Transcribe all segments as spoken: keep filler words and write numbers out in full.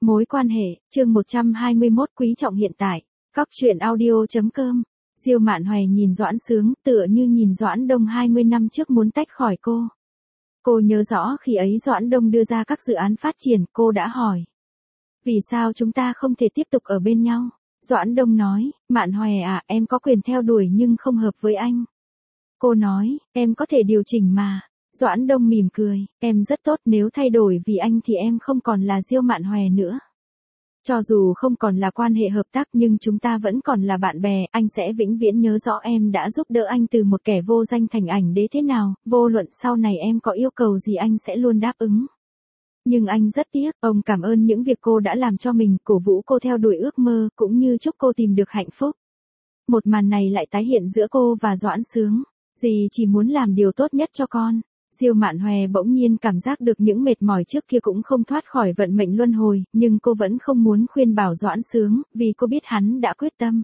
Mối quan hệ, chương một trăm hai mươi mốt quý trọng hiện tại. Cóc truyện audio.com. Diêu Mạn Hoè nhìn Doãn Sướng tựa như nhìn Doãn Đông hai mươi năm trước muốn tách khỏi cô. Cô nhớ rõ khi ấy Doãn Đông đưa ra các dự án phát triển, cô đã hỏi. Vì sao chúng ta không thể tiếp tục ở bên nhau? Doãn Đông nói, Mạn Hoè à, em có quyền theo đuổi nhưng không hợp với anh. Cô nói, em có thể điều chỉnh mà. Doãn Đông mỉm cười, em rất tốt, nếu thay đổi vì anh thì em không còn là Diêu Mạn Hoè nữa. Cho dù không còn là quan hệ hợp tác nhưng chúng ta vẫn còn là bạn bè, anh sẽ vĩnh viễn nhớ rõ em đã giúp đỡ anh từ một kẻ vô danh thành ảnh đế thế nào, vô luận sau này em có yêu cầu gì anh sẽ luôn đáp ứng. Nhưng anh rất tiếc, ông cảm ơn những việc cô đã làm cho mình, cổ vũ cô theo đuổi ước mơ, cũng như chúc cô tìm được hạnh phúc. Một màn này lại tái hiện giữa cô và Doãn Sướng. Dì chỉ muốn làm điều tốt nhất cho con. Diêu Mạn Hoè bỗng nhiên cảm giác được những mệt mỏi trước kia cũng không thoát khỏi vận mệnh luân hồi, nhưng cô vẫn không muốn khuyên bảo Doãn Sướng, vì cô biết hắn đã quyết tâm.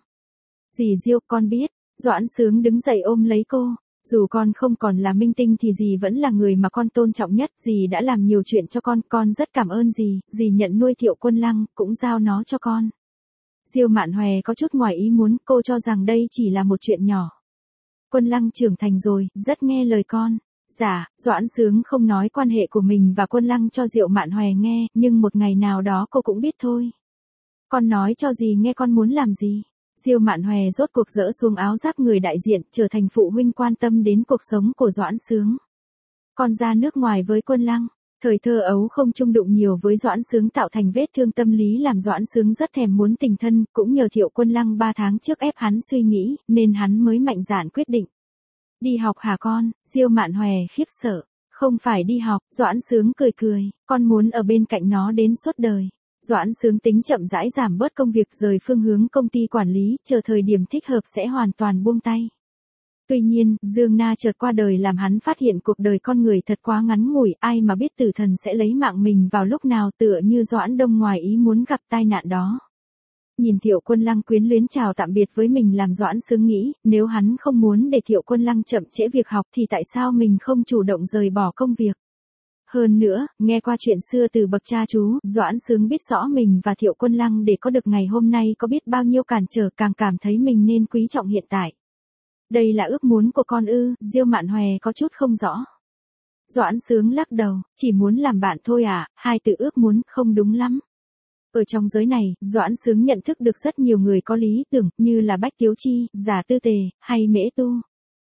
Dì Diêu, con biết. Doãn Sướng đứng dậy ôm lấy cô. Dù con không còn là minh tinh thì dì vẫn là người mà con tôn trọng nhất, dì đã làm nhiều chuyện cho con, con rất cảm ơn dì, dì nhận nuôi Thiệu Quân Lăng, cũng giao nó cho con. Diêu Mạn Hoè có chút ngoài ý muốn, cô cho rằng đây chỉ là một chuyện nhỏ. Quân Lăng trưởng thành rồi, rất nghe lời con. Dạ, Doãn Sướng không nói quan hệ của mình và Quân Lăng cho Diêu Mạn Hoè nghe, nhưng một ngày nào đó cô cũng biết thôi. Con nói cho dì nghe con muốn làm gì. Diêu Mạn Hoè rốt cuộc dỡ xuống áo giáp người đại diện, trở thành phụ huynh quan tâm đến cuộc sống của Doãn Sướng. Con ra nước ngoài với Quân Lăng. Thời thơ ấu không chung đụng nhiều với Doãn Sướng tạo thành vết thương tâm lý làm Doãn Sướng rất thèm muốn tình thân, cũng nhờ Thiệu Quân Lăng ba tháng trước ép hắn suy nghĩ, nên hắn mới mạnh dạn quyết định. Đi học hả con? Diêu Mạn Hoè khiếp sợ. Không phải đi học, Doãn Sướng cười cười, con muốn ở bên cạnh nó đến suốt đời. Doãn Sướng tính chậm rãi giảm bớt công việc, rời phương hướng công ty quản lý, chờ thời điểm thích hợp sẽ hoàn toàn buông tay. Tuy nhiên, Dương Na chợt qua đời làm hắn phát hiện cuộc đời con người thật quá ngắn ngủi, ai mà biết tử thần sẽ lấy mạng mình vào lúc nào, tựa như Doãn Đông ngoài ý muốn gặp tai nạn đó. Nhìn Thiệu Quân Lăng quyến luyến chào tạm biệt với mình làm Doãn Sướng nghĩ, nếu hắn không muốn để Thiệu Quân Lăng chậm trễ việc học thì tại sao mình không chủ động rời bỏ công việc. Hơn nữa, nghe qua chuyện xưa từ bậc cha chú, Doãn Sướng biết rõ mình và Thiệu Quân Lăng để có được ngày hôm nay có biết bao nhiêu cản trở, càng cảm thấy mình nên quý trọng hiện tại. Đây là ước muốn của con ư? Diêu Mạn Hoè có chút không rõ. Doãn Sướng lắc đầu, chỉ muốn làm bạn thôi à, hai từ ước muốn không đúng lắm. Ở trong giới này, Doãn Sướng nhận thức được rất nhiều người có lý tưởng, như là Bách Tiếu Chi, Giả Tư Tề, hay Mễ Tu.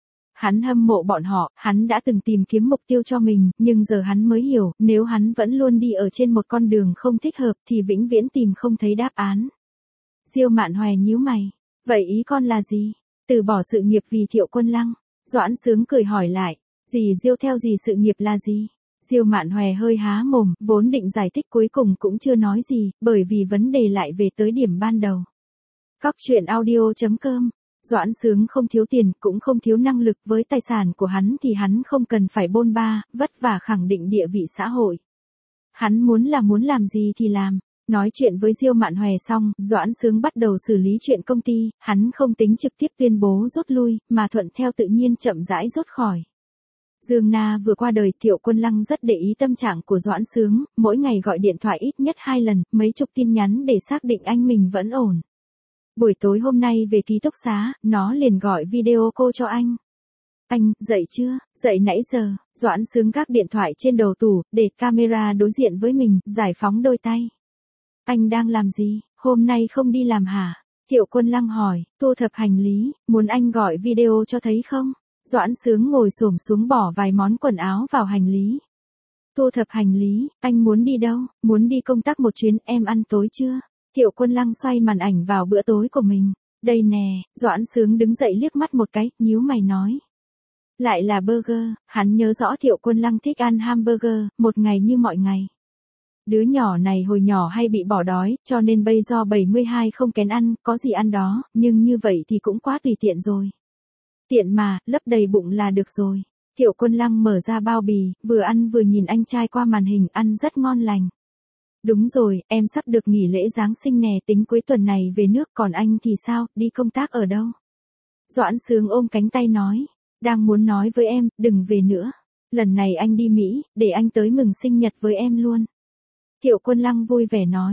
Hắn hâm mộ bọn họ, hắn đã từng tìm kiếm mục tiêu cho mình, nhưng giờ hắn mới hiểu, nếu hắn vẫn luôn đi ở trên một con đường không thích hợp thì vĩnh viễn tìm không thấy đáp án. Diêu Mạn Hoè nhíu mày, vậy ý con là gì? Từ bỏ sự nghiệp vì Thiệu Quân Lăng. Doãn Sướng cười hỏi lại, dì Diêu theo dì sự nghiệp là gì? Diêu Mạn Hoè hơi há mồm, vốn định giải thích cuối cùng cũng chưa nói gì, bởi vì vấn đề lại về tới điểm ban đầu. Cóc truyện audio.com. Doãn Sướng không thiếu tiền, cũng không thiếu năng lực, với tài sản của hắn thì hắn không cần phải bôn ba, vất vả khẳng định địa vị xã hội. Hắn muốn là muốn làm gì thì làm. Nói chuyện với Diêu Mạn Hoè xong, Doãn Sướng bắt đầu xử lý chuyện công ty, hắn không tính trực tiếp tuyên bố rút lui, mà thuận theo tự nhiên chậm rãi rút khỏi. Dương Na vừa qua đời, Thiệu Quân Lăng rất để ý tâm trạng của Doãn Sướng, mỗi ngày gọi điện thoại ít nhất hai lần, mấy chục tin nhắn để xác định anh mình vẫn ổn. Buổi tối hôm nay về ký túc xá, nó liền gọi video call cho anh. Anh, dậy chưa? Dậy nãy giờ. Doãn Sướng gác điện thoại trên đầu tủ, để camera đối diện với mình, giải phóng đôi tay. Anh đang làm gì? Hôm nay không đi làm hả? Thiệu Quân Lăng hỏi, thu thập hành lý, muốn anh gọi video cho thấy không? Doãn Sướng ngồi xổm xuống bỏ vài món quần áo vào hành lý. Thu thập hành lý, anh muốn đi đâu? Muốn đi công tác một chuyến, em ăn tối chưa? Thiệu Quân Lăng xoay màn ảnh vào bữa tối của mình. Đây nè, Doãn Sướng đứng dậy liếc mắt một cái, nhíu mày nói. Lại là burger, hắn nhớ rõ Thiệu Quân Lăng thích ăn hamburger, một ngày như mọi ngày. Đứa nhỏ này hồi nhỏ hay bị bỏ đói, cho nên bây giờ bảy mươi hai không kén ăn, có gì ăn đó, nhưng như vậy thì cũng quá tùy tiện rồi. Tiện mà, lấp đầy bụng là được rồi. Thiệu Quân Lăng mở ra bao bì, vừa ăn vừa nhìn anh trai qua màn hình, ăn rất ngon lành. Đúng rồi, em sắp được nghỉ lễ Giáng sinh nè, tính cuối tuần này về nước, còn anh thì sao, đi công tác ở đâu? Doãn Sướng ôm cánh tay nói, đang muốn nói với em, đừng về nữa. Lần này anh đi Mỹ, để anh tới mừng sinh nhật với em luôn. Thiệu Quân Lăng vui vẻ nói,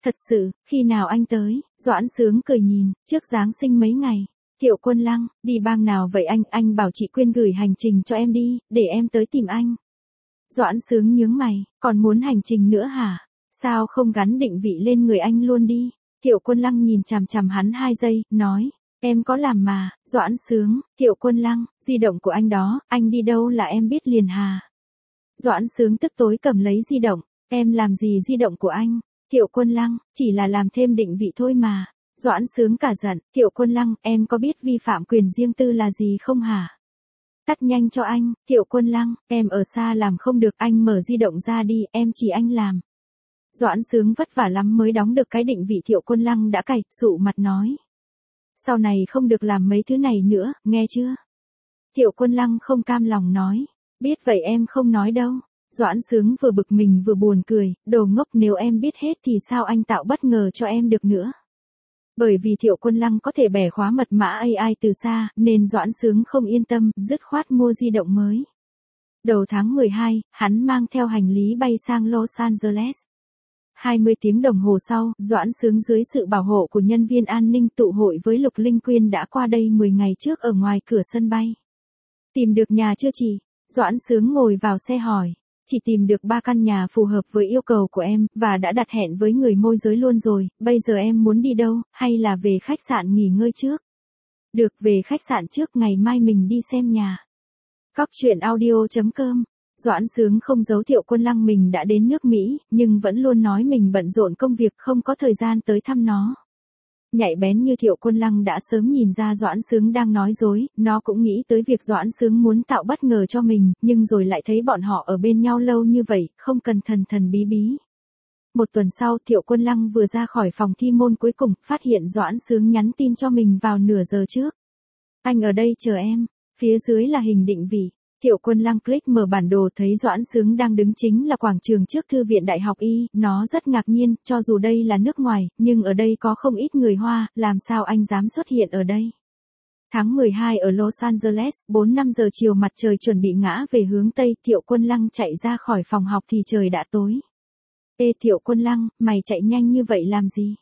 Thật sự, khi nào anh tới? Doãn Sướng cười nhìn, trước Giáng sinh mấy ngày. Thiệu Quân Lăng, đi bang nào vậy anh? Anh bảo chị Quyên gửi hành trình cho em đi, để em tới tìm anh. Doãn Sướng nhướng mày, còn muốn hành trình nữa hả? Sao không gắn định vị lên người anh luôn đi? Thiệu Quân Lăng nhìn chằm chằm hắn hai giây, nói, em có làm mà. Doãn Sướng, Thiệu Quân Lăng, di động của anh đó, anh đi đâu là em biết liền hà. Doãn Sướng tức tối cầm lấy di động, em làm gì di động của anh? Thiệu Quân Lăng, chỉ là làm thêm định vị thôi mà. Doãn Sướng cả giận, Thiệu Quân Lăng, em có biết vi phạm quyền riêng tư là gì không hả? Tắt nhanh cho anh. Thiệu Quân Lăng, em ở xa làm không được, anh mở di động ra đi, em chỉ anh làm. Doãn Sướng vất vả lắm mới đóng được cái định vị. Thiệu Quân Lăng đã cày, sụ mặt nói. Sau này không được làm mấy thứ này nữa, nghe chưa? Thiệu Quân Lăng không cam lòng nói. Biết vậy em không nói đâu. Doãn Sướng vừa bực mình vừa buồn cười, đồ ngốc, nếu em biết hết thì sao anh tạo bất ngờ cho em được nữa. Bởi vì Thiệu Quân Lăng có thể bẻ khóa mật mã a i từ xa, nên Doãn Sướng không yên tâm, dứt khoát mua di động mới. Đầu tháng mười hai, hắn mang theo hành lý bay sang Los Angeles. hai mươi tiếng đồng hồ sau, Doãn Sướng dưới sự bảo hộ của nhân viên an ninh tụ hội với Lục Linh Quyên đã qua đây mười ngày trước ở ngoài cửa sân bay. Tìm được nhà chưa chị? Doãn Sướng ngồi vào xe hỏi. Chỉ tìm được ba căn nhà phù hợp với yêu cầu của em, và đã đặt hẹn với người môi giới luôn rồi, bây giờ em muốn đi đâu, hay là về khách sạn nghỉ ngơi trước? Được, về khách sạn trước, ngày mai mình đi xem nhà. Cóc truyện audio chấm com. Doãn Sướng không giấu Thiệu Quân Lăng mình đã đến nước Mỹ, nhưng vẫn luôn nói mình bận rộn công việc không có thời gian tới thăm nó. Nhạy bén như Thiệu Quân Lăng đã sớm nhìn ra Doãn Sướng đang nói dối, nó cũng nghĩ tới việc Doãn Sướng muốn tạo bất ngờ cho mình, nhưng rồi lại thấy bọn họ ở bên nhau lâu như vậy, không cần thần thần bí bí. Một tuần sau, Thiệu Quân Lăng vừa ra khỏi phòng thi môn cuối cùng, phát hiện Doãn Sướng nhắn tin cho mình vào nửa giờ trước. Anh ở đây chờ em, phía dưới là hình định vị. Thiệu Quân Lăng click mở bản đồ thấy Doãn Sướng đang đứng chính là quảng trường trước Thư viện Đại học Y, nó rất ngạc nhiên, cho dù đây là nước ngoài, nhưng ở đây có không ít người Hoa, làm sao anh dám xuất hiện ở đây. Tháng mười hai ở Los Angeles, bốn năm giờ chiều mặt trời chuẩn bị ngã về hướng Tây, Thiệu Quân Lăng chạy ra khỏi phòng học thì trời đã tối. Ê Thiệu Quân Lăng, mày chạy nhanh như vậy làm gì?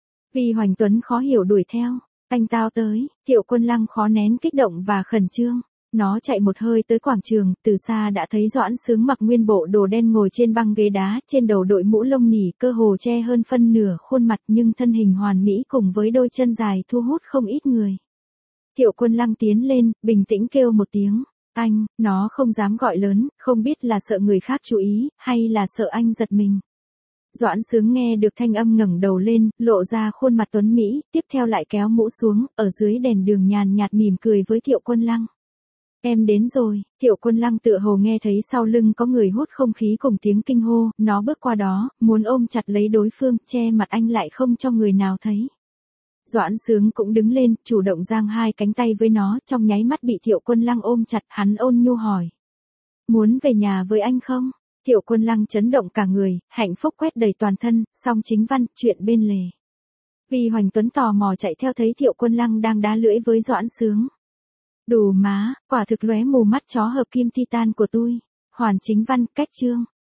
Vi Hoành Tuấn khó hiểu đuổi theo, anh tao tới. Thiệu Quân Lăng khó nén kích động và khẩn trương. Nó chạy một hơi tới quảng trường, từ xa đã thấy Doãn Sướng mặc nguyên bộ đồ đen ngồi trên băng ghế đá, trên đầu đội mũ lông nỉ, cơ hồ che hơn phân nửa khuôn mặt, nhưng thân hình hoàn mỹ cùng với đôi chân dài thu hút không ít người. Thiệu Quân Lăng tiến lên, bình tĩnh kêu một tiếng, anh, nó không dám gọi lớn, không biết là sợ người khác chú ý, hay là sợ anh giật mình. Doãn Sướng nghe được thanh âm ngẩng đầu lên, lộ ra khuôn mặt tuấn Mỹ, tiếp theo lại kéo mũ xuống, ở dưới đèn đường nhàn nhạt mỉm cười với Thiệu Quân Lăng. Em đến rồi. Thiệu Quân Lăng tựa hồ nghe thấy sau lưng có người hút không khí cùng tiếng kinh hô, nó bước qua đó, muốn ôm chặt lấy đối phương, che mặt anh lại không cho người nào thấy. Doãn Sướng cũng đứng lên, chủ động giang hai cánh tay với nó, trong nháy mắt bị Thiệu Quân Lăng ôm chặt, hắn ôn nhu hỏi. Muốn về nhà với anh không? Thiệu Quân Lăng chấn động cả người, hạnh phúc quét đầy toàn thân, song chính văn, chuyện bên lề. Vi Hoành Tuấn tò mò chạy theo thấy Thiệu Quân Lăng đang đá lưỡi với Doãn Sướng. Đủ má, quả thực lóe mù mắt chó hợp kim titan của tôi. Hoàn chính văn, cách chương.